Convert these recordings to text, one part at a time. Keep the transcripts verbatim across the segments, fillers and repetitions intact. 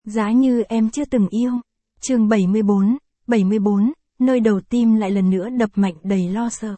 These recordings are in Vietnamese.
Giá như em chưa từng yêu. Chương bảy mươi bốn, bảy mươi bốn, nơi đầu tim lại lần nữa đập mạnh đầy lo sợ.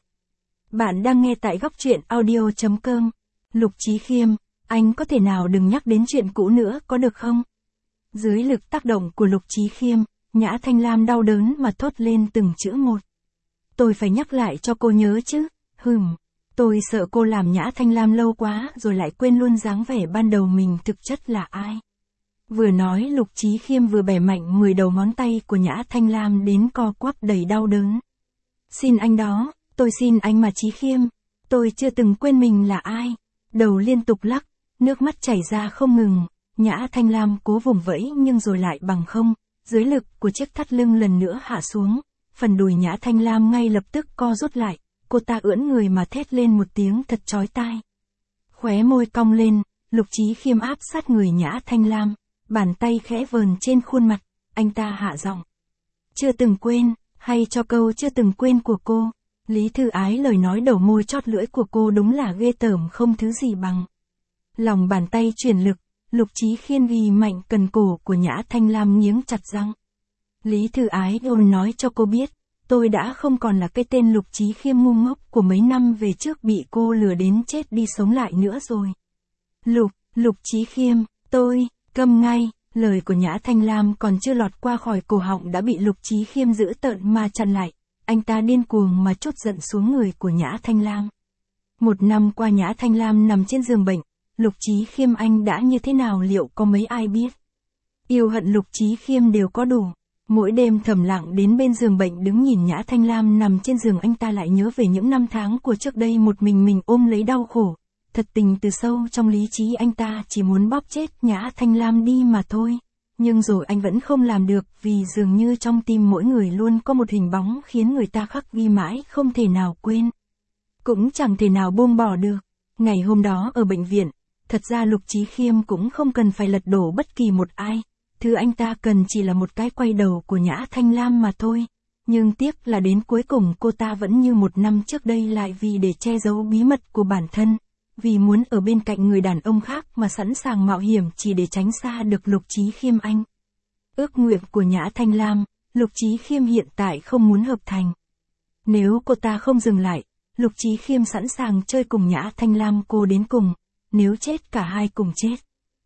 Bạn đang nghe tại góc truyện audio chấm com. Lục Chí Khiêm, anh có thể nào đừng nhắc đến chuyện cũ nữa có được không? Dưới lực tác động của Lục Chí Khiêm, Nhã Thanh Lam đau đớn mà thốt lên từng chữ một. Tôi phải nhắc lại cho cô nhớ chứ, hừm. Tôi sợ cô làm Nhã Thanh Lam lâu quá rồi lại quên luôn dáng vẻ ban đầu mình thực chất là ai. Vừa nói Lục Chí Khiêm vừa bẻ mạnh mười đầu ngón tay của Nhã Thanh Lam đến co quắp đầy đau đớn. Xin anh đó, tôi xin anh mà Chí Khiêm, tôi chưa từng quên mình là ai. Đầu liên tục lắc, nước mắt chảy ra không ngừng, Nhã Thanh Lam cố vùng vẫy nhưng rồi lại bằng không, dưới lực của chiếc thắt lưng lần nữa hạ xuống, phần đùi Nhã Thanh Lam ngay lập tức co rút lại, cô ta ưỡn người mà thét lên một tiếng thật chói tai. Khóe môi cong lên, Lục Chí Khiêm áp sát người Nhã Thanh Lam, bàn tay khẽ vờn trên khuôn mặt, anh ta hạ giọng. Chưa từng quên, hay cho câu chưa từng quên của cô. Lý Thư Ái lời nói đầu môi chót lưỡi của cô đúng là ghê tởm không thứ gì bằng. Lòng bàn tay chuyển lực, Lục Chí Khiêm ghi mạnh cần cổ của Nhã Thanh Lam nghiến chặt răng. Lý Thư Ái ôn nói cho cô biết, tôi đã không còn là cái tên Lục Chí Khiêm ngu ngốc của mấy năm về trước bị cô lừa đến chết đi sống lại nữa rồi. Lục, Lục Chí Khiêm, tôi, câm ngay, lời của Nhã Thanh Lam còn chưa lọt qua khỏi cổ họng đã bị Lục Chí Khiêm giữ tợn mà chặn lại. Anh ta điên cuồng mà trút giận xuống người của Nhã Thanh Lam. Một năm qua Nhã Thanh Lam nằm trên giường bệnh, Lục Chí Khiêm anh đã như thế nào liệu có mấy ai biết. Yêu hận Lục Chí Khiêm đều có đủ. Mỗi đêm thầm lặng đến bên giường bệnh đứng nhìn Nhã Thanh Lam nằm trên giường anh ta lại nhớ về những năm tháng của trước đây một mình mình ôm lấy đau khổ. Thật tình từ sâu trong lý trí anh ta chỉ muốn bóp chết Nhã Thanh Lam đi mà thôi. Nhưng rồi anh vẫn không làm được vì dường như trong tim mỗi người luôn có một hình bóng khiến người ta khắc ghi mãi không thể nào quên. Cũng chẳng thể nào buông bỏ được. Ngày hôm đó ở bệnh viện, thật ra Lục Chí Khiêm cũng không cần phải lật đổ bất kỳ một ai. Thứ anh ta cần chỉ là một cái quay đầu của Nhã Thanh Lam mà thôi. Nhưng tiếc là đến cuối cùng cô ta vẫn như một năm trước đây lại vì để che giấu bí mật của bản thân. Vì muốn ở bên cạnh người đàn ông khác mà sẵn sàng mạo hiểm chỉ để tránh xa được Lục Chí Khiêm anh. Ước nguyện của Nhã Thanh Lam, Lục Chí Khiêm hiện tại không muốn hợp thành. Nếu cô ta không dừng lại, Lục Chí Khiêm sẵn sàng chơi cùng Nhã Thanh Lam cô đến cùng, nếu chết cả hai cùng chết.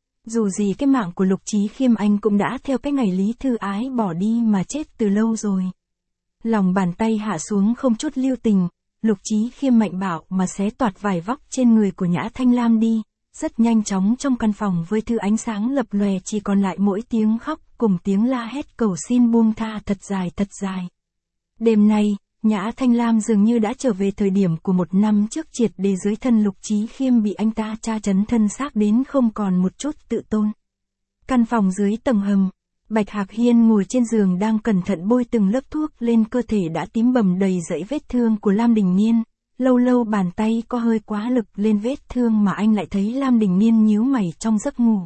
Dù gì cái mạng của Lục Chí Khiêm anh cũng đã theo cái ngày Lý Thư Ái bỏ đi mà chết từ lâu rồi. Lòng bàn tay hạ xuống không chút lưu tình. Lục Chí Khiêm mạnh bạo mà xé toạc vải vóc trên người của Nhã Thanh Lam đi, rất nhanh chóng trong căn phòng với thứ ánh sáng lập lòe chỉ còn lại mỗi tiếng khóc cùng tiếng la hét cầu xin buông tha thật dài thật dài. Đêm nay, Nhã Thanh Lam dường như đã trở về thời điểm của một năm trước triệt để dưới thân Lục Chí Khiêm bị anh ta tra tấn thân xác đến không còn một chút tự tôn. Căn phòng dưới tầng hầm, Bạch Hạc Hiên ngồi trên giường đang cẩn thận bôi từng lớp thuốc lên cơ thể đã tím bầm đầy dãy vết thương của Lam Đình Niên, lâu lâu bàn tay có hơi quá lực lên vết thương mà anh lại thấy Lam Đình Niên nhíu mày trong giấc ngủ.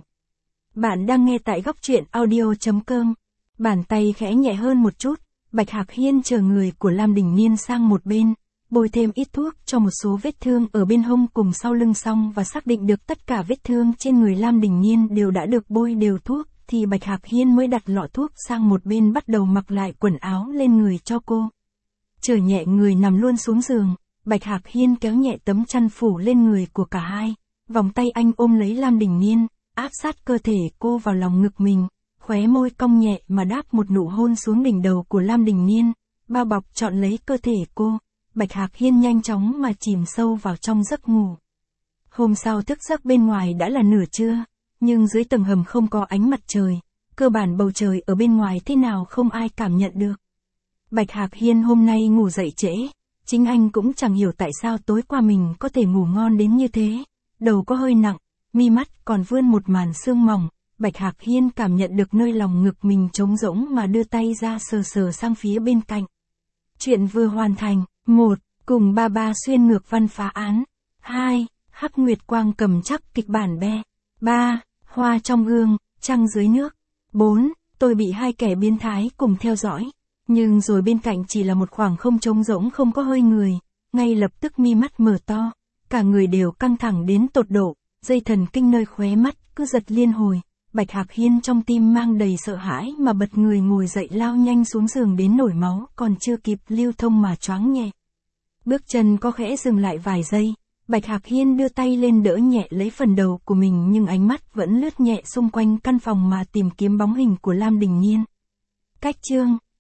Bạn đang nghe tại góc truyện audio chấm com, bàn tay khẽ nhẹ hơn một chút, Bạch Hạc Hiên chờ người của Lam Đình Niên sang một bên, bôi thêm ít thuốc cho một số vết thương ở bên hông cùng sau lưng xong và xác định được tất cả vết thương trên người Lam Đình Niên đều đã được bôi đều thuốc. Thì Bạch Hạc Hiên mới đặt lọ thuốc sang một bên bắt đầu mặc lại quần áo lên người cho cô. Trở nhẹ người nằm luôn xuống giường, Bạch Hạc Hiên kéo nhẹ tấm chăn phủ lên người của cả hai, vòng tay anh ôm lấy Lam Đình Niên, áp sát cơ thể cô vào lòng ngực mình, khóe môi cong nhẹ mà đáp một nụ hôn xuống đỉnh đầu của Lam Đình Niên, bao bọc trọn lấy cơ thể cô, Bạch Hạc Hiên nhanh chóng mà chìm sâu vào trong giấc ngủ. Hôm sau thức giấc bên ngoài đã là nửa trưa. Nhưng dưới tầng hầm không có ánh mặt trời, cơ bản bầu trời ở bên ngoài thế nào không ai cảm nhận được. Bạch Hạc Hiên hôm nay ngủ dậy trễ, chính anh cũng chẳng hiểu tại sao tối qua mình có thể ngủ ngon đến như thế, đầu có hơi nặng, mi mắt còn vươn một màn sương mỏng, Bạch Hạc Hiên cảm nhận được nơi lòng ngực mình trống rỗng mà đưa tay ra sờ sờ sang phía bên cạnh. Chuyện vừa hoàn thành, một. Cùng ba ba xuyên ngược văn phá án, hai. Hắc Nguyệt Quang cầm chắc kịch bản be, ba. Hoa trong gương, trăng dưới nước. bốn. Tôi bị hai kẻ biến thái cùng theo dõi. Nhưng rồi bên cạnh chỉ là một khoảng không trống rỗng không có hơi người. Ngay lập tức mi mắt mở to. Cả người đều căng thẳng đến tột độ. Dây thần kinh nơi khóe mắt cứ giật liên hồi. Bạch Hạc Hiên trong tim mang đầy sợ hãi mà bật người ngồi dậy lao nhanh xuống giường đến nổi máu còn chưa kịp lưu thông mà choáng nhẹ. Bước chân có khẽ dừng lại vài giây, Bạch Hạc Hiên đưa tay lên đỡ nhẹ lấy phần đầu của mình nhưng ánh mắt vẫn lướt nhẹ xung quanh căn phòng mà tìm kiếm bóng hình của Lam Đình Nhiên. Cách chương